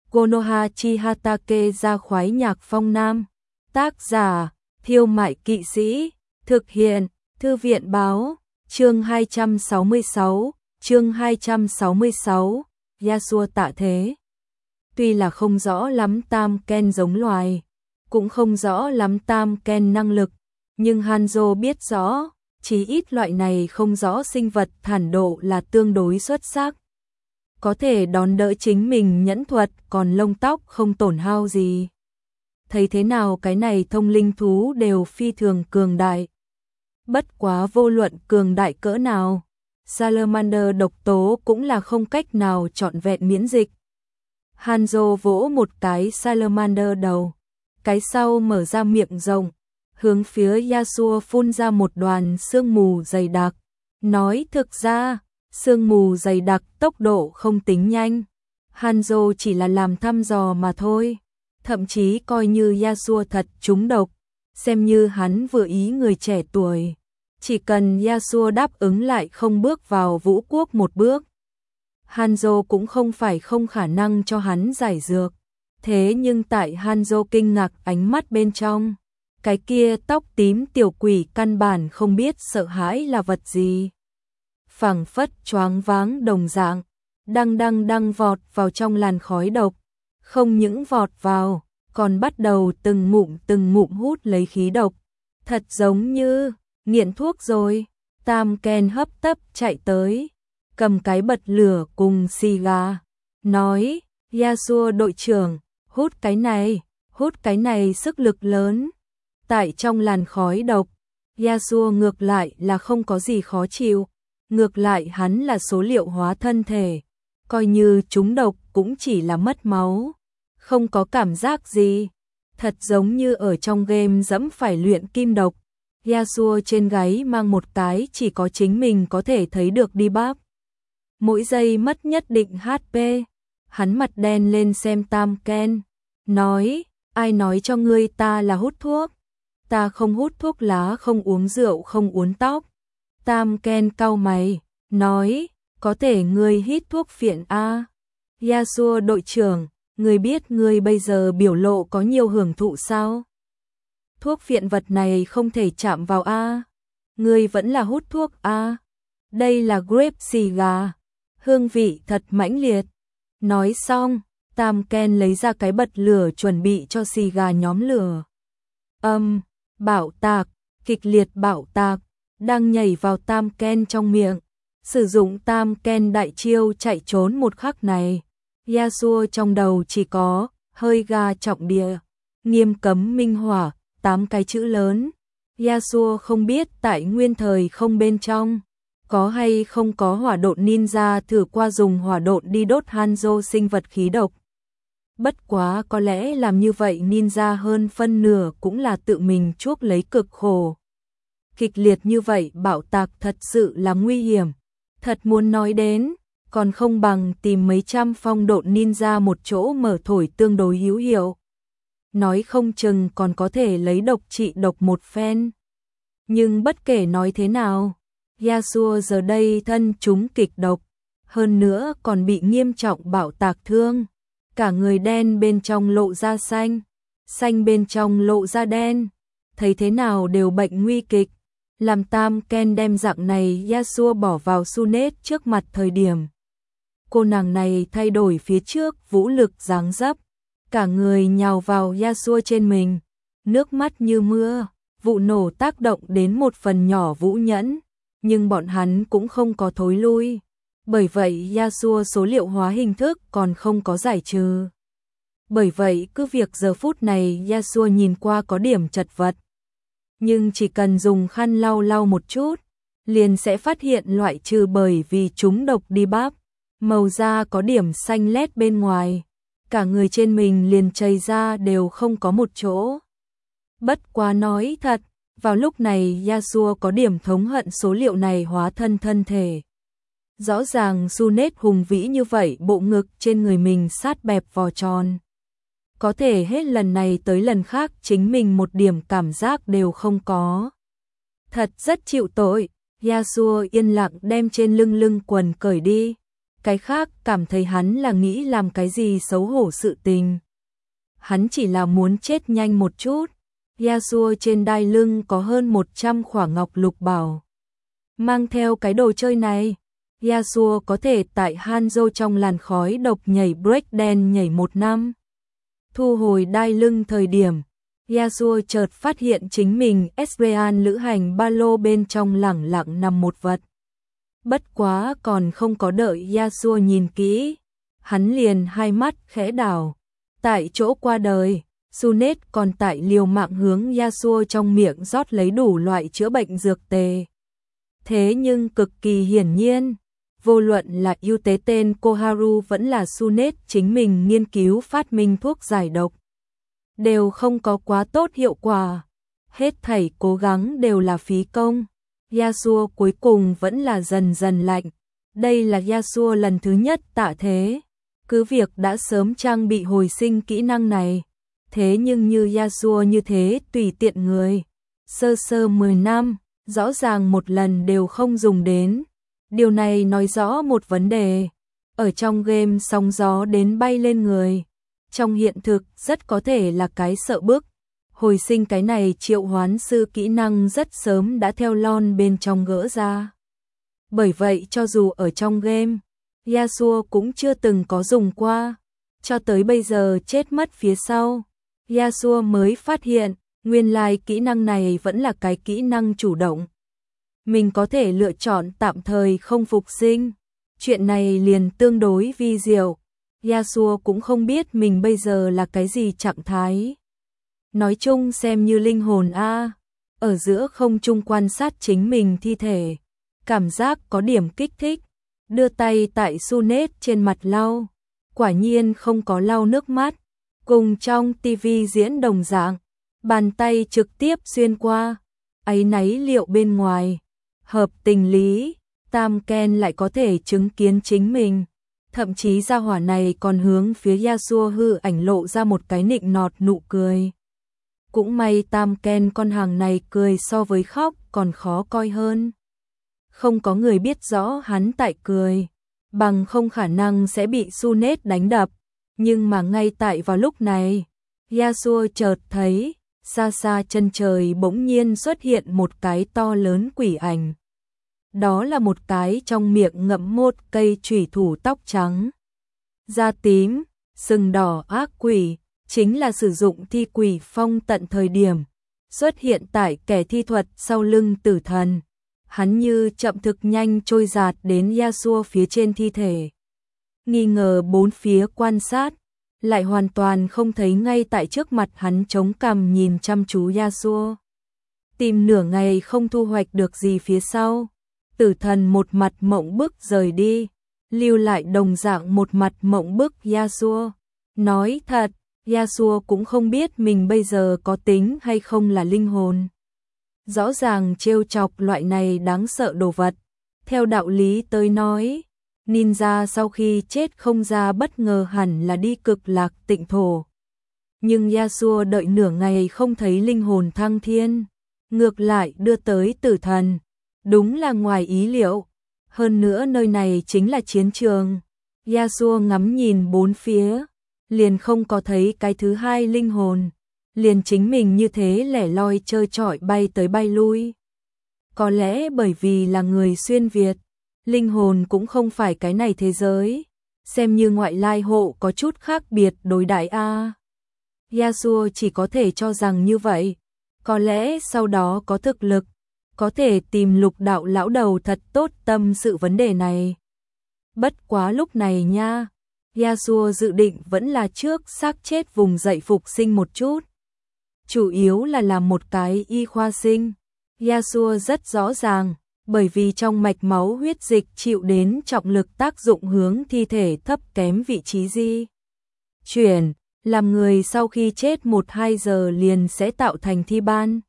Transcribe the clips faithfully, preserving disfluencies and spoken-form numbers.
Konoha Chihatake ra khoái nhạc phong nam. Tác giả, Thiêu Mại Kỵ Sĩ. Thực hiện, Thư viện Báo. Chương hai trăm sáu mươi sáu. Chương hai trăm sáu mươi sáu. Yasuo tạ thế. Tuy là không rõ lắm Tam Ken giống loài, cũng không rõ lắm Tam Ken năng lực, nhưng Hanzo biết rõ, chí ít loại này không rõ sinh vật thản độ là tương đối xuất sắc. Có thể đón đỡ chính mình nhẫn thuật, còn lông tóc không tổn hao gì. Thấy thế nào cái này thông linh thú đều phi thường cường đại. Bất quá vô luận cường đại cỡ nào, Salamander độc tố cũng là không cách nào trọn vẹn miễn dịch. Hanzo vỗ một cái Salamander đầu, cái sau mở ra miệng rộng, hướng phía Yasuo phun ra một đoàn sương mù dày đặc. Nói thực ra, sương mù dày đặc tốc độ không tính nhanh. Hanzo chỉ là làm thăm dò mà thôi. Thậm chí coi như Yasuo thật trúng độc, xem như hắn vừa ý người trẻ tuổi. Chỉ cần Yasuo đáp ứng lại không bước vào vũ quốc một bước, Hanzo cũng không phải không khả năng cho hắn giải dược. Thế nhưng tại Hanzo kinh ngạc ánh mắt bên trong, cái kia tóc tím tiểu quỷ căn bản không biết sợ hãi là vật gì. Phảng phất choáng váng đồng dạng, đăng đăng đăng vọt vào trong làn khói độc. Không những vọt vào, còn bắt đầu từng ngụm từng ngụm hút lấy khí độc. Thật giống như nghiện thuốc rồi. Tam Ken hấp tấp chạy tới, cầm cái bật lửa cùng xì gà, nói, Yasuo đội trưởng, hút cái này, hút cái này sức lực lớn. Tại trong làn khói độc, Yasuo ngược lại là không có gì khó chịu, ngược lại hắn là số liệu hóa thân thể, coi như trúng độc cũng chỉ là mất máu, không có cảm giác gì. Thật giống như ở trong game dẫm phải luyện kim độc, Yasuo trên gáy mang một cái chỉ có chính mình có thể thấy được debuff. Mỗi giây mất nhất định hát pê. Hắn mặt đen lên xem Tam Ken, nói, ai nói cho ngươi ta là hút thuốc? Ta không hút thuốc lá, không uống rượu, không uốn tóc. Tam Ken cau mày, nói, có thể ngươi hít thuốc phiện a? Yasuo đội trưởng, ngươi biết ngươi bây giờ biểu lộ có nhiều hưởng thụ sao? Thuốc phiện vật này không thể chạm vào a. Ngươi vẫn là hút thuốc a. Đây là grape xì gà, hương vị thật mãnh liệt. Nói xong, Tam Ken lấy ra cái bật lửa chuẩn bị cho xì gà nhóm lửa. Âm, um, bạo tạc, kịch liệt bạo tạc, đang nhảy vào Tam Ken trong miệng. Sử dụng Tam Ken đại chiêu chạy trốn một khắc này, Yasuo trong đầu chỉ có hơi ga trọng địa, nghiêm cấm minh hỏa, tám cái chữ lớn. Yasuo không biết tại nguyên thời không bên trong, có hay không có hỏa độn ninja thử qua dùng hỏa độn đi đốt Hanzo sinh vật khí độc. Bất quá có lẽ làm như vậy ninja hơn phân nửa cũng là tự mình chuốc lấy cực khổ. Kịch liệt như vậy bạo tạc thật sự là nguy hiểm. Thật muốn nói đến, còn không bằng tìm mấy trăm phong độn ninja một chỗ mở thổi tương đối hữu hiệu. Nói không chừng còn có thể lấy độc trị độc một phen. Nhưng bất kể nói thế nào, Yasuo giờ đây thân trúng kịch độc, hơn nữa còn bị nghiêm trọng bạo tạc thương. Cả người đen bên trong lộ ra xanh, xanh bên trong lộ ra đen, thấy thế nào đều bệnh nguy kịch. Làm Tam Ken đem dạng này Yasuo bỏ vào Sunet trước mặt thời điểm, cô nàng này thay đổi phía trước vũ lực dáng dấp, cả người nhào vào Yasuo trên mình, nước mắt như mưa. Vụ nổ tác động đến một phần nhỏ Vũ Nhẫn, nhưng bọn hắn cũng không có thối lui. Bởi vậy Yasuo số liệu hóa hình thức còn không có giải trừ. Bởi vậy cứ việc giờ phút này Yasuo nhìn qua có điểm chật vật, nhưng chỉ cần dùng khăn lau lau một chút, liền sẽ phát hiện loại trừ bởi vì chúng độc debuff, màu da có điểm xanh lét bên ngoài, cả người trên mình liền chảy ra đều không có một chỗ. Bất quá nói thật, vào lúc này Yasuo có điểm thống hận số liệu này hóa thân thân thể. Rõ ràng Sunet hùng vĩ như vậy, bộ ngực trên người mình sát bẹp vò tròn. Có thể hết lần này tới lần khác chính mình một điểm cảm giác đều không có. Thật rất chịu tội. Yasuo yên lặng đem trên lưng lưng quần cởi đi, cái khác cảm thấy hắn là nghĩ làm cái gì xấu hổ sự tình. Hắn chỉ là muốn chết nhanh một chút. Yasuo trên đai lưng có hơn một trăm khỏa ngọc lục bảo. Mang theo cái đồ chơi này, Yasuo có thể tại Hanzo trong làn khói độc nhảy breakdance nhảy một năm. Thu hồi đai lưng thời điểm, Yasuo chợt phát hiện chính mình Esrean lữ hành ba lô bên trong lẳng lặng nằm một vật. Bất quá còn không có đợi Yasuo nhìn kỹ, hắn liền hai mắt khẽ đảo. Tại chỗ qua đời, Sunet còn tại liều mạng hướng Yasuo trong miệng rót lấy đủ loại chữa bệnh dược tề. Thế nhưng cực kỳ hiển nhiên, vô luận là ưu tế tên Koharu vẫn là Sunet chính mình nghiên cứu phát minh thuốc giải độc, đều không có quá tốt hiệu quả. Hết thảy cố gắng đều là phí công. Yasuo cuối cùng vẫn là dần dần lạnh. Đây là Yasuo lần thứ nhất tạ thế. Cứ việc đã sớm trang bị hồi sinh kỹ năng này, thế nhưng như Yasuo như thế tùy tiện người, sơ sơ mười năm, rõ ràng một lần đều không dùng đến. Điều này nói rõ một vấn đề, ở trong game sóng gió đến bay lên người, trong hiện thực rất có thể là cái sợ bức. Hồi sinh cái này triệu hoán sư kỹ năng rất sớm đã theo lon bên trong gỡ ra. Bởi vậy cho dù ở trong game, Yasuo cũng chưa từng có dùng qua, cho tới bây giờ chết mất phía sau, Yasuo mới phát hiện, nguyên lai kỹ năng này vẫn là cái kỹ năng chủ động. Mình có thể lựa chọn tạm thời không phục sinh, chuyện này liền tương đối vi diệu. Yasuo cũng không biết mình bây giờ là cái gì trạng thái. Nói chung xem như linh hồn a, ở giữa không trung quan sát chính mình thi thể, cảm giác có điểm kích thích. Đưa tay tại Sunet trên mặt lau, quả nhiên không có lau nước mắt, cùng trong tivi diễn đồng dạng, bàn tay trực tiếp xuyên qua, áy náy liệu bên ngoài, hợp tình lý, Tam Ken lại có thể chứng kiến chính mình, thậm chí gia hỏa này còn hướng phía Yasuo hư ảnh lộ ra một cái nịnh nọt nụ cười. Cũng may Tam Ken con hàng này cười so với khóc còn khó coi hơn. Không có người biết rõ hắn tại cười, bằng không khả năng sẽ bị Sunet đánh đập. Nhưng mà ngay tại vào lúc này, Yasuo chợt thấy, xa xa chân trời bỗng nhiên xuất hiện một cái to lớn quỷ ảnh. Đó là một cái trong miệng ngậm một cây chủy thủ tóc trắng, da tím, sừng đỏ ác quỷ, chính là sử dụng thi quỷ phong tận thời điểm, xuất hiện tại kẻ thi thuật sau lưng tử thần. Hắn như chậm thực nhanh trôi giạt đến Yasuo phía trên thi thể. Nghi ngờ bốn phía quan sát, lại hoàn toàn không thấy ngay tại trước mặt hắn chống cằm nhìn chăm chú Yasuo. Tìm nửa ngày không thu hoạch được gì phía sau. Tử thần một mặt mộng bức rời đi, lưu lại đồng dạng một mặt mộng bức Yasuo. Nói thật, Yasuo cũng không biết mình bây giờ có tính hay không là linh hồn. Rõ ràng trêu chọc loại này đáng sợ đồ vật. Theo đạo lý tới nói, ninja sau khi chết không ra bất ngờ hẳn là đi cực lạc tịnh thổ. Nhưng Yasuo đợi nửa ngày không thấy linh hồn thăng thiên, ngược lại đưa tới tử thần. Đúng là ngoài ý liệu. Hơn nữa nơi này chính là chiến trường. Yasuo ngắm nhìn bốn phía, liền không có thấy cái thứ hai linh hồn. Liền chính mình như thế lẻ loi chơi chọi bay tới bay lui. Có lẽ bởi vì là người xuyên Việt, linh hồn cũng không phải cái này thế giới, xem như ngoại lai hộ có chút khác biệt đối đãi a. Yasuo chỉ có thể cho rằng như vậy, có lẽ sau đó có thực lực, có thể tìm Lục đạo lão đầu thật tốt tâm sự vấn đề này. Bất quá lúc này nha, Yasuo dự định vẫn là trước xác chết vùng dậy phục sinh một chút. Chủ yếu là làm một cái y khoa sinh. Yasuo rất rõ ràng, bởi vì trong mạch máu huyết dịch chịu đến trọng lực tác dụng hướng thi thể thấp kém vị trí di chuyển, làm người sau khi chết một hai giờ liền sẽ tạo thành thi ban.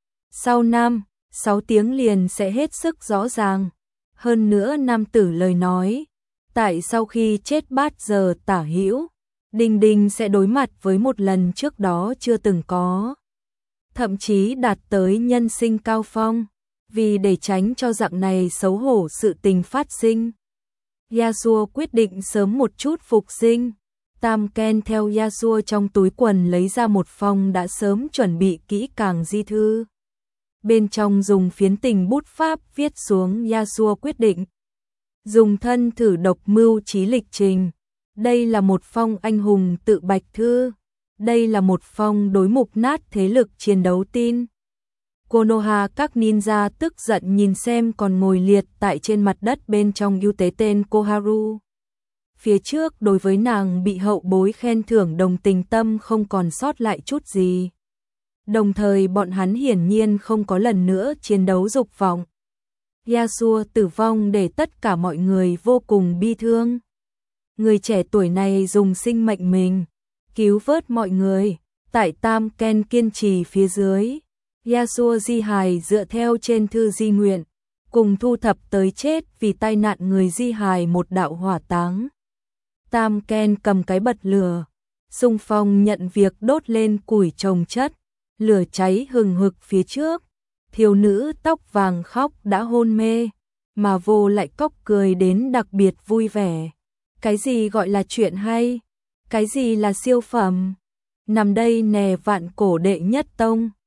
Sau năm, sáu tiếng liền sẽ hết sức rõ ràng. Hơn nữa nam tử lời nói, tại sau khi chết bát giờ tả hữu, Đinh Đinh sẽ đối mặt với một lần trước đó chưa từng có. Thậm chí đạt tới nhân sinh cao phong, vì để tránh cho dạng này xấu hổ sự tình phát sinh. Yasuo quyết định sớm một chút phục sinh. Tam Ken theo Yasuo trong túi quần lấy ra một phong đã sớm chuẩn bị kỹ càng di thư. Bên trong dùng phiến tình bút pháp viết xuống Yasuo quyết định. Dùng thân thử độc mưu trí lịch trình. Đây là một phong anh hùng tự bạch thư. Đây là một phong đối mục nát thế lực chiến đấu tin. Konoha các ninja tức giận nhìn xem còn ngồi liệt tại trên mặt đất bên trong ưu tế tên Koharu. Phía trước đối với nàng bị hậu bối khen thưởng đồng tình tâm không còn sót lại chút gì. Đồng thời bọn hắn hiển nhiên không có lần nữa chiến đấu dục vọng. Yasuo tử vong để tất cả mọi người vô cùng bi thương. Người trẻ tuổi này dùng sinh mệnh mình cứu vớt mọi người. Tại Tam Ken kiên trì phía dưới, Yasuo di hài dựa theo trên thư di nguyện, cùng thu thập tới chết vì tai nạn người di hài một đạo hỏa táng. Tam Ken cầm cái bật lửa, xung phong nhận việc đốt lên củi trồng chất, lửa cháy hừng hực phía trước. Thiếu nữ tóc vàng khóc đã hôn mê, mà vô lại cóc cười đến đặc biệt vui vẻ. Cái gì gọi là chuyện hay? Cái gì là siêu phẩm? Nằm đây nè vạn cổ đệ nhất tông.